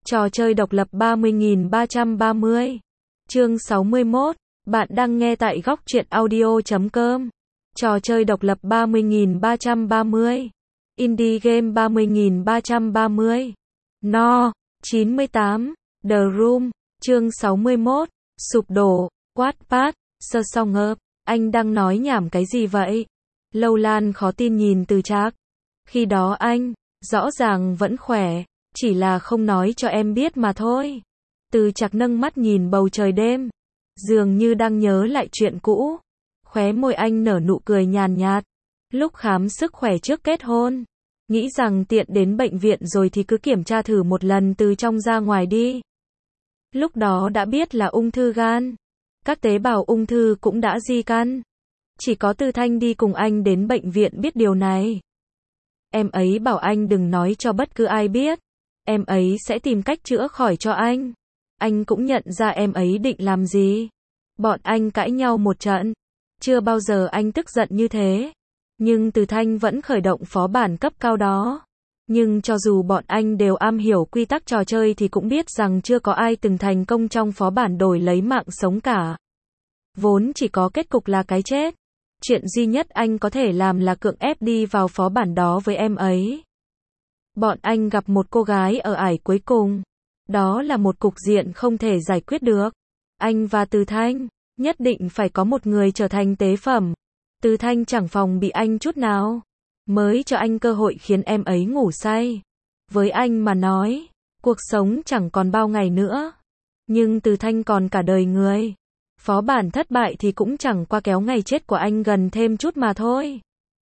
Trò chơi độc lập 30.330. Chương 61. Bạn đang nghe tại góc truyện audio.com. Trò chơi độc lập 30.330. Indie game 30.330. No. 98. The Room. Chương 61. Sụp đổ. Wattpad. Sơ song ngợp. Anh đang nói nhảm cái gì vậy? Lâu Lan khó tin nhìn Từ Trạc. Khi đó anh, rõ ràng vẫn khỏe, chỉ là không nói cho em biết mà thôi. Từ Trạc nâng mắt nhìn bầu trời đêm, dường như đang nhớ lại chuyện cũ. Khóe môi anh nở nụ cười nhàn nhạt. Lúc khám sức khỏe trước kết hôn, nghĩ rằng tiện đến bệnh viện rồi thì cứ kiểm tra thử một lần từ trong ra ngoài đi. Lúc đó đã biết là ung thư gan. Các tế bào ung thư cũng đã di căn. Chỉ có Từ Thanh đi cùng anh đến bệnh viện biết điều này. Em ấy bảo anh đừng nói cho bất cứ ai biết. Em ấy sẽ tìm cách chữa khỏi cho anh. Anh cũng nhận ra em ấy định làm gì. Bọn anh cãi nhau một trận. Chưa bao giờ anh tức giận như thế. Nhưng Từ Thanh vẫn khởi động phó bản cấp cao đó. Nhưng cho dù bọn anh đều am hiểu quy tắc trò chơi thì cũng biết rằng chưa có ai từng thành công trong phó bản đổi lấy mạng sống cả. Vốn chỉ có kết cục là cái chết. Chuyện duy nhất anh có thể làm là cưỡng ép đi vào phó bản đó với em ấy. Bọn anh gặp một cô gái ở ải cuối cùng. Đó là một cục diện không thể giải quyết được. Anh và Từ Thanh, nhất định phải có một người trở thành tế phẩm. Từ Thanh chẳng phòng bị anh chút nào. Mới cho anh cơ hội khiến em ấy ngủ say. Với anh mà nói, cuộc sống chẳng còn bao ngày nữa. Nhưng Từ Thanh còn cả đời người. Phó bản thất bại thì cũng chẳng qua kéo ngày chết của anh gần thêm chút mà thôi.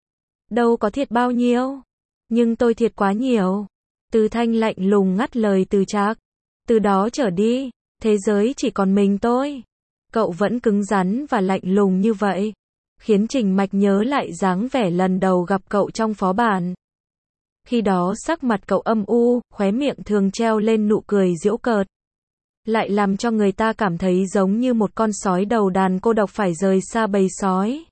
Đâu có thiệt bao nhiêu. Nhưng tôi thiệt quá nhiều. Từ Thanh lạnh lùng ngắt lời Từ Trạc. Từ đó trở đi, thế giới chỉ còn mình tôi. Cậu vẫn cứng rắn và lạnh lùng như vậy. Khiến Trình Mạch nhớ lại dáng vẻ lần đầu gặp cậu trong phó bản. Khi đó sắc mặt cậu âm u, khóe miệng thường treo lên nụ cười giễu cợt. Lại làm cho người ta cảm thấy giống như một con sói đầu đàn cô độc phải rời xa bầy sói.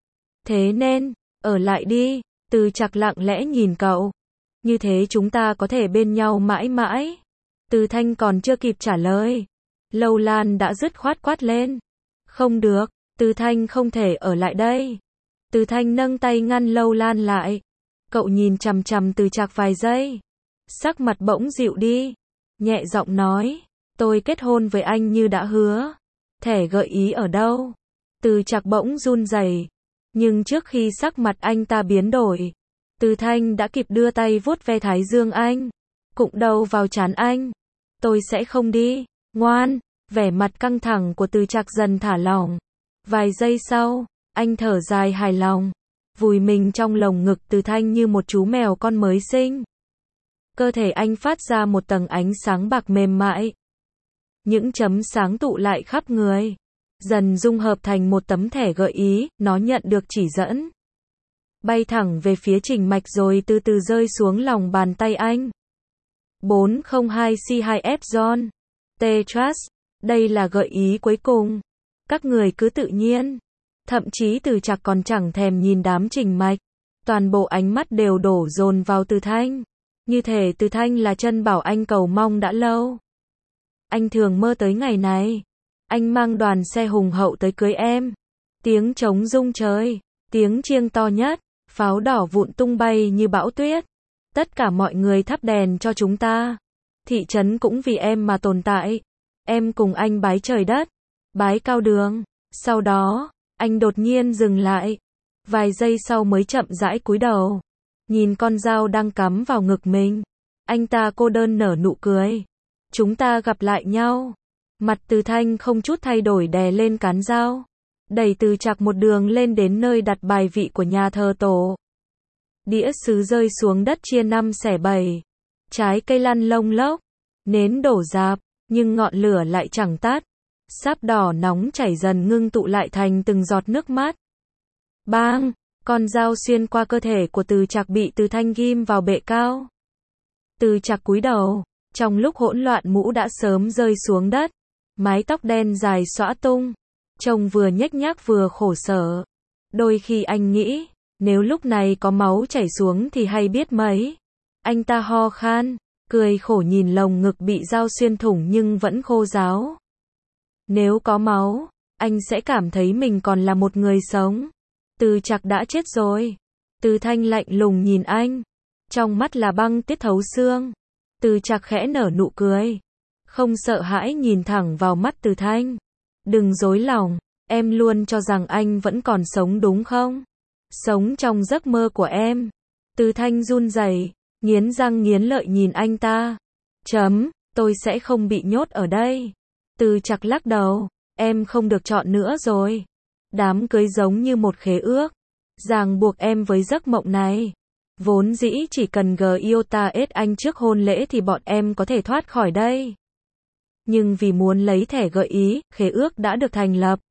Thế nên, ở lại đi. Từ Trạc lặng lẽ nhìn cậu. Như thế chúng ta có thể bên nhau mãi mãi. Từ Thanh còn chưa kịp trả lời. Lâu Lan đã dứt khoát quát lên. Không được, Từ Thanh không thể ở lại đây. Từ Thanh nâng tay ngăn Lâu Lan lại. Cậu nhìn chằm chằm Từ Trạc vài giây. Sắc mặt bỗng dịu đi. Nhẹ giọng nói. Tôi kết hôn với anh như đã hứa. Thẻ gợi ý ở đâu? Từ Trạc bỗng run rẩy. Nhưng trước khi sắc mặt anh ta biến đổi, Từ Thanh đã kịp đưa tay vuốt ve thái dương anh. Cụng đầu vào trán anh. Tôi sẽ không đi. Ngoan. Vẻ mặt căng thẳng của Từ Trạc dần thả lỏng. Vài giây sau, anh thở dài hài lòng. Vùi mình trong lồng ngực Từ Thanh như một chú mèo con mới sinh. Cơ thể anh phát ra một tầng ánh sáng bạc mềm mại. Những chấm sáng tụ lại khắp người. Dần dung hợp thành một tấm thẻ gợi ý, nó nhận được chỉ dẫn. Bay thẳng về phía Trình Mạch rồi từ từ rơi xuống lòng bàn tay anh. 402C2F John. T-Trust. Đây là gợi ý cuối cùng. Các người cứ tự nhiên. Thậm chí Từ Trạc còn chẳng thèm nhìn đám Trình Mạch. Toàn bộ ánh mắt đều đổ dồn vào Từ Thanh. Như thể Từ Thanh là chân bảo anh cầu mong đã lâu. Anh thường mơ tới ngày này. Anh mang đoàn xe hùng hậu tới cưới em. Tiếng trống rung trời. Tiếng chiêng to nhất. Pháo đỏ vụn tung bay như bão tuyết. Tất cả mọi người thắp đèn cho chúng ta. Thị trấn cũng vì em mà tồn tại. Em cùng anh bái trời đất. Bái cao đường. Sau đó, anh đột nhiên dừng lại. Vài giây sau mới chậm rãi cúi đầu. Nhìn con dao đang cắm vào ngực mình. Anh ta cô đơn nở nụ cười. Chúng ta gặp lại nhau. Mặt Từ Thanh không chút thay đổi đè lên cán dao. Đẩy Từ Trạc một đường lên đến nơi đặt bài vị của nhà thờ tổ. Đĩa sứ rơi xuống đất chia 5 xẻ 7. Trái cây lăn lông lốc. Nến đổ rạp, nhưng ngọn lửa lại chẳng tắt. Sáp đỏ nóng chảy dần ngưng tụ lại thành từng giọt nước mắt. Bang! Con dao xuyên qua cơ thể của Từ Trạc bị Từ Thanh ghim vào bệ cao. Từ Trạc cúi đầu. Trong lúc hỗn loạn mũ đã sớm rơi xuống đất. Mái tóc đen dài xõa tung. Trông vừa nhếch nhác vừa khổ sở. Đôi khi anh nghĩ, nếu lúc này có máu chảy xuống thì hay biết mấy. Anh ta ho khan. cười khổ nhìn lồng ngực bị dao xuyên thủng nhưng vẫn khô ráo. Nếu có máu, anh sẽ cảm thấy mình còn là một người sống. Từ Trạc đã chết rồi. Từ Thanh lạnh lùng nhìn anh. Trong mắt là băng tiết thấu xương. Từ Trạc khẽ nở nụ cười. Không sợ hãi nhìn thẳng vào mắt Từ Thanh. Đừng dối lòng, em luôn cho rằng anh vẫn còn sống đúng không? Sống trong giấc mơ của em. Từ Thanh run rẩy, nghiến răng nghiến lợi nhìn anh ta. Tôi sẽ không bị nhốt ở đây. Từ Trạc lắc đầu, em không được chọn nữa rồi. Đám cưới giống như một khế ước, ràng buộc em với giấc mộng này. Vốn dĩ chỉ cần Giota ết anh trước hôn lễ thì bọn em có thể thoát khỏi đây. Nhưng vì muốn lấy thẻ gợi ý, khế ước đã được thành lập.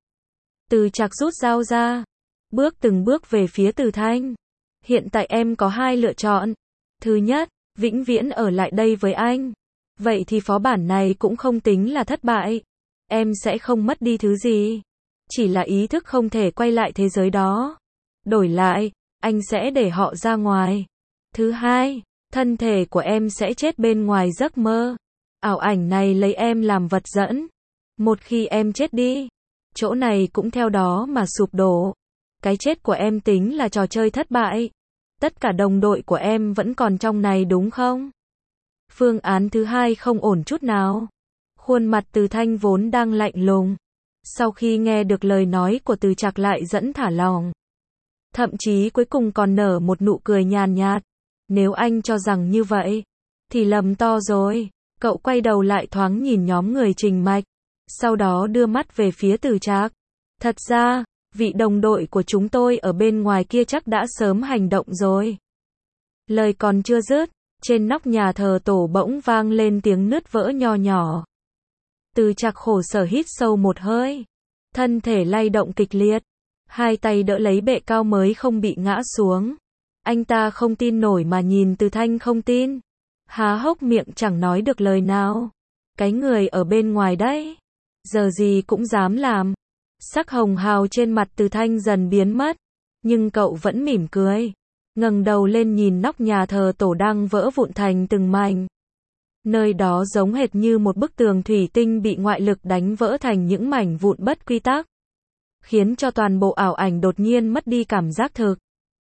Từ Trạc rút dao ra, bước từng bước về phía Từ Thanh. Hiện tại em có hai lựa chọn. Thứ nhất, vĩnh viễn ở lại đây với anh. Vậy thì phó bản này cũng không tính là thất bại. Em sẽ không mất đi thứ gì. Chỉ là ý thức không thể quay lại thế giới đó. Đổi lại, anh sẽ để họ ra ngoài. Thứ hai, thân thể của em sẽ chết bên ngoài giấc mơ. Ảo ảnh này lấy em làm vật dẫn. Một khi em chết đi, chỗ này cũng theo đó mà sụp đổ. Cái chết của em tính là trò chơi thất bại. Tất cả đồng đội của em vẫn còn trong này đúng không? Phương án thứ hai không ổn chút nào. Khuôn mặt Từ Thanh vốn đang lạnh lùng. Sau khi nghe được lời nói của Từ Trạc lại dẫn thả lòng. Thậm chí cuối cùng còn nở một nụ cười nhàn nhạt. Nếu anh cho rằng như vậy, thì lầm to rồi. Cậu quay đầu lại thoáng nhìn nhóm người Trình Mạch. Sau đó đưa mắt về phía Từ Trạc. Thật ra, vị đồng đội của chúng tôi ở bên ngoài kia chắc đã sớm hành động rồi. Lời còn chưa dứt, trên nóc nhà thờ tổ bỗng vang lên tiếng nứt vỡ nho nhỏ. Từ Trạc khổ sở hít sâu một hơi. Thân thể lay động kịch liệt. Hai tay đỡ lấy bệ cao mới không bị ngã xuống. Anh ta không tin nổi mà nhìn Từ Thanh không tin. Há hốc miệng chẳng nói được lời nào. Cái người ở bên ngoài đấy. Giờ gì cũng dám làm. Sắc hồng hào trên mặt Từ Thanh dần biến mất. Nhưng cậu vẫn mỉm cười. Ngẩng đầu lên nhìn nóc nhà thờ tổ đang vỡ vụn thành từng mảnh. Nơi đó giống hệt như một bức tường thủy tinh bị ngoại lực đánh vỡ thành những mảnh vụn bất quy tắc. Khiến cho toàn bộ ảo ảnh đột nhiên mất đi cảm giác thực.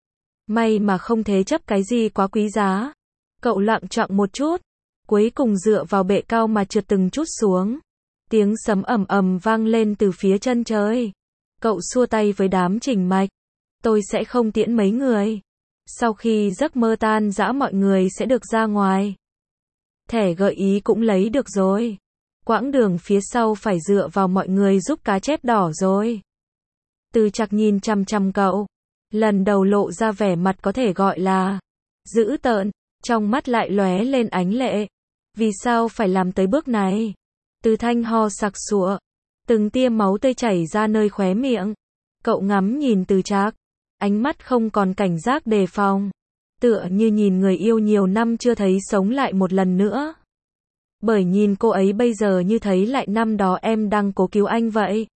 May mà không thế chấp cái gì quá quý giá. Cậu loạng choạng một chút. Cuối cùng dựa vào bệ cao mà trượt từng chút xuống. Tiếng sấm ầm ầm vang lên từ phía chân trời. Cậu xua tay với đám Trình Mạch. Tôi sẽ không tiễn mấy người. Sau khi giấc mơ tan rã mọi người sẽ được ra ngoài. Thẻ gợi ý cũng lấy được rồi. Quãng đường phía sau phải dựa vào mọi người giúp cá chép đỏ rồi. Từ Trạc nhìn chằm chằm cậu. Lần đầu lộ ra vẻ mặt có thể gọi là dữ tợn. Trong mắt lại lóe lên ánh lệ. Vì sao phải làm tới bước này? Từ Thanh ho sặc sụa. Từng tia máu tươi chảy ra nơi khóe miệng. Cậu ngắm nhìn Từ Trạc. Ánh mắt không còn cảnh giác đề phòng. Tựa như nhìn người yêu nhiều năm chưa thấy sống lại một lần nữa. Bởi nhìn cô ấy bây giờ như thấy lại năm đó em đang cố cứu anh vậy.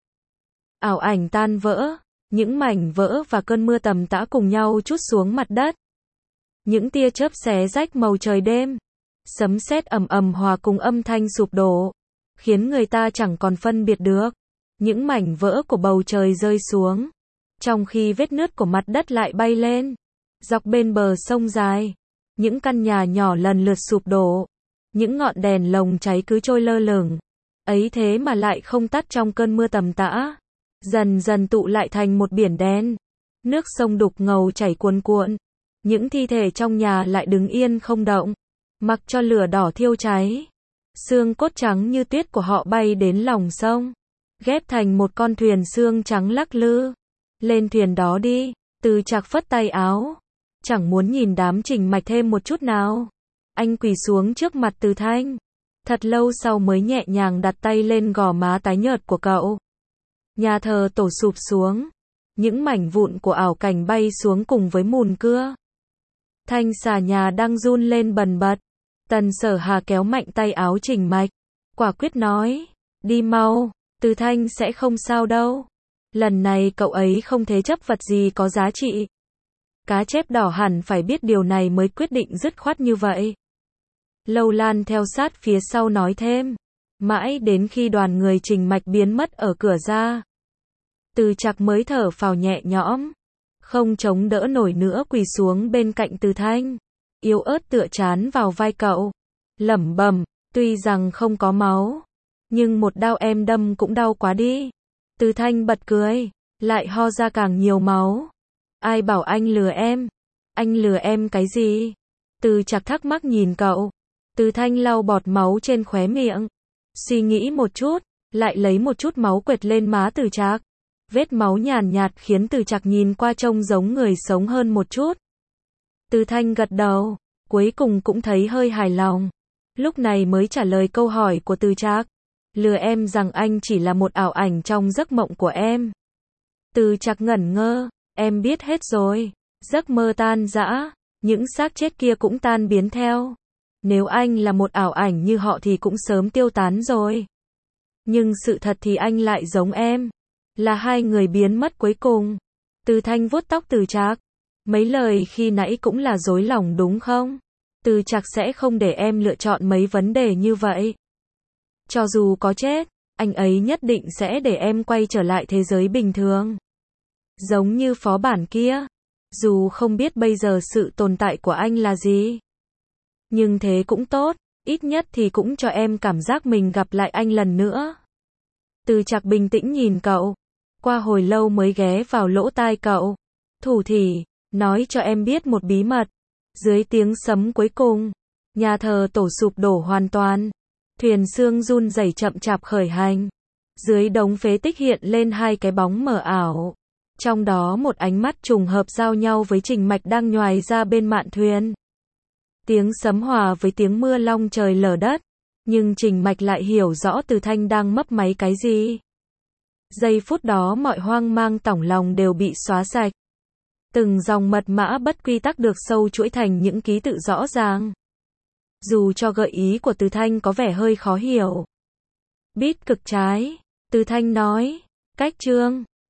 Ảo ảnh tan vỡ. Những mảnh vỡ và cơn mưa tầm tã cùng nhau trút xuống mặt đất. Những tia chớp xé rách màu trời đêm. Sấm sét ầm ầm hòa cùng âm thanh sụp đổ. Khiến người ta chẳng còn phân biệt được. Những mảnh vỡ của bầu trời rơi xuống. Trong khi vết nứt của mặt đất lại bay lên. Dọc bên bờ sông dài. Những căn nhà nhỏ lần lượt sụp đổ. Những ngọn đèn lồng cháy cứ trôi lơ lửng. Ấy thế mà lại không tắt trong cơn mưa tầm tã. Dần dần tụ lại thành một biển đen. Nước sông đục ngầu chảy cuồn cuộn. Những thi thể trong nhà lại đứng yên không động. Mặc cho lửa đỏ thiêu cháy. Xương cốt trắng như tuyết của họ bay đến lòng sông. Ghép thành một con thuyền xương trắng lắc lư. Lên thuyền đó đi. Từ Trạc phất tay áo. Chẳng muốn nhìn đám Trình Mạch thêm một chút nào. Anh quỳ xuống trước mặt Từ Thanh. Thật lâu sau mới nhẹ nhàng đặt tay lên gò má tái nhợt của cậu. Nhà thờ tổ sụp xuống. Những mảnh vụn của ảo cảnh bay xuống cùng với mùn cưa. Thanh xà nhà đang run lên bần bật. Tần Sở Hà kéo mạnh tay áo Trình Mạch. Quả quyết nói. Đi mau. Từ Thanh sẽ không sao đâu. Lần này cậu ấy không thế chấp vật gì có giá trị. Cá chép đỏ hẳn phải biết điều này mới quyết định dứt khoát như vậy. Lâu Lan theo sát phía sau nói thêm. Mãi đến khi đoàn người Trình Mạch biến mất ở cửa ra. Từ Trạc mới thở phào nhẹ nhõm. Không chống đỡ nổi nữa quỳ xuống bên cạnh Từ Thanh. Yếu ớt tựa trán vào vai cậu. Lẩm bẩm, tuy rằng không có máu. Nhưng một đao em đâm cũng đau quá đi. Từ Thanh bật cười. Lại ho ra càng nhiều máu. Ai bảo anh lừa em? Anh lừa em cái gì? Từ Trạc thắc mắc nhìn cậu. Từ Thanh lau bọt máu trên khóe miệng. Suy nghĩ một chút. Lại lấy một chút máu quệt lên má Từ Trạc. Vết máu nhàn nhạt khiến Từ Trạc nhìn qua trông giống người sống hơn một chút. Từ Thanh gật đầu. Cuối cùng cũng thấy hơi hài lòng. Lúc này mới trả lời câu hỏi của Từ Trạc. Lừa em rằng anh chỉ là một ảo ảnh trong giấc mộng của em. Từ Trạc ngẩn ngơ. Em biết hết rồi. Giấc mơ tan rã. Những xác chết kia cũng tan biến theo. Nếu anh là một ảo ảnh như họ thì cũng sớm tiêu tán rồi. Nhưng sự thật thì anh lại giống em. Là hai người biến mất cuối cùng. Từ Thanh vuốt tóc Từ Trạc. Mấy lời khi nãy cũng là dối lòng đúng không? Từ Trạc sẽ không để em lựa chọn mấy vấn đề như vậy. Cho dù có chết, anh ấy nhất định sẽ để em quay trở lại thế giới bình thường. Giống như phó bản kia. Dù không biết bây giờ sự tồn tại của anh là gì. Nhưng thế cũng tốt, ít nhất thì cũng cho em cảm giác mình gặp lại anh lần nữa. Từ Trạc bình tĩnh nhìn cậu. Qua hồi lâu mới ghé vào lỗ tai cậu. Thủ thỉ, nói cho em biết một bí mật. Dưới tiếng sấm cuối cùng, nhà thờ tổ sụp đổ hoàn toàn. Thuyền xương run rẩy chậm chạp khởi hành. Dưới đống phế tích hiện lên hai cái bóng mờ ảo. Trong đó một ánh mắt trùng hợp giao nhau với Trình Mạch đang nhoài ra bên mạn thuyền. Tiếng sấm hòa với tiếng mưa long trời lở đất. Nhưng Trình Mạch lại hiểu rõ Từ Thanh đang mấp máy cái gì. Giây phút đó mọi hoang mang tỏng lòng đều bị xóa sạch. Từng dòng mật mã bất quy tắc được sâu chuỗi thành những ký tự rõ ràng. Dù cho gợi ý của Từ Thanh có vẻ hơi khó hiểu. Bit cực trái. Từ Thanh nói. Cách chương.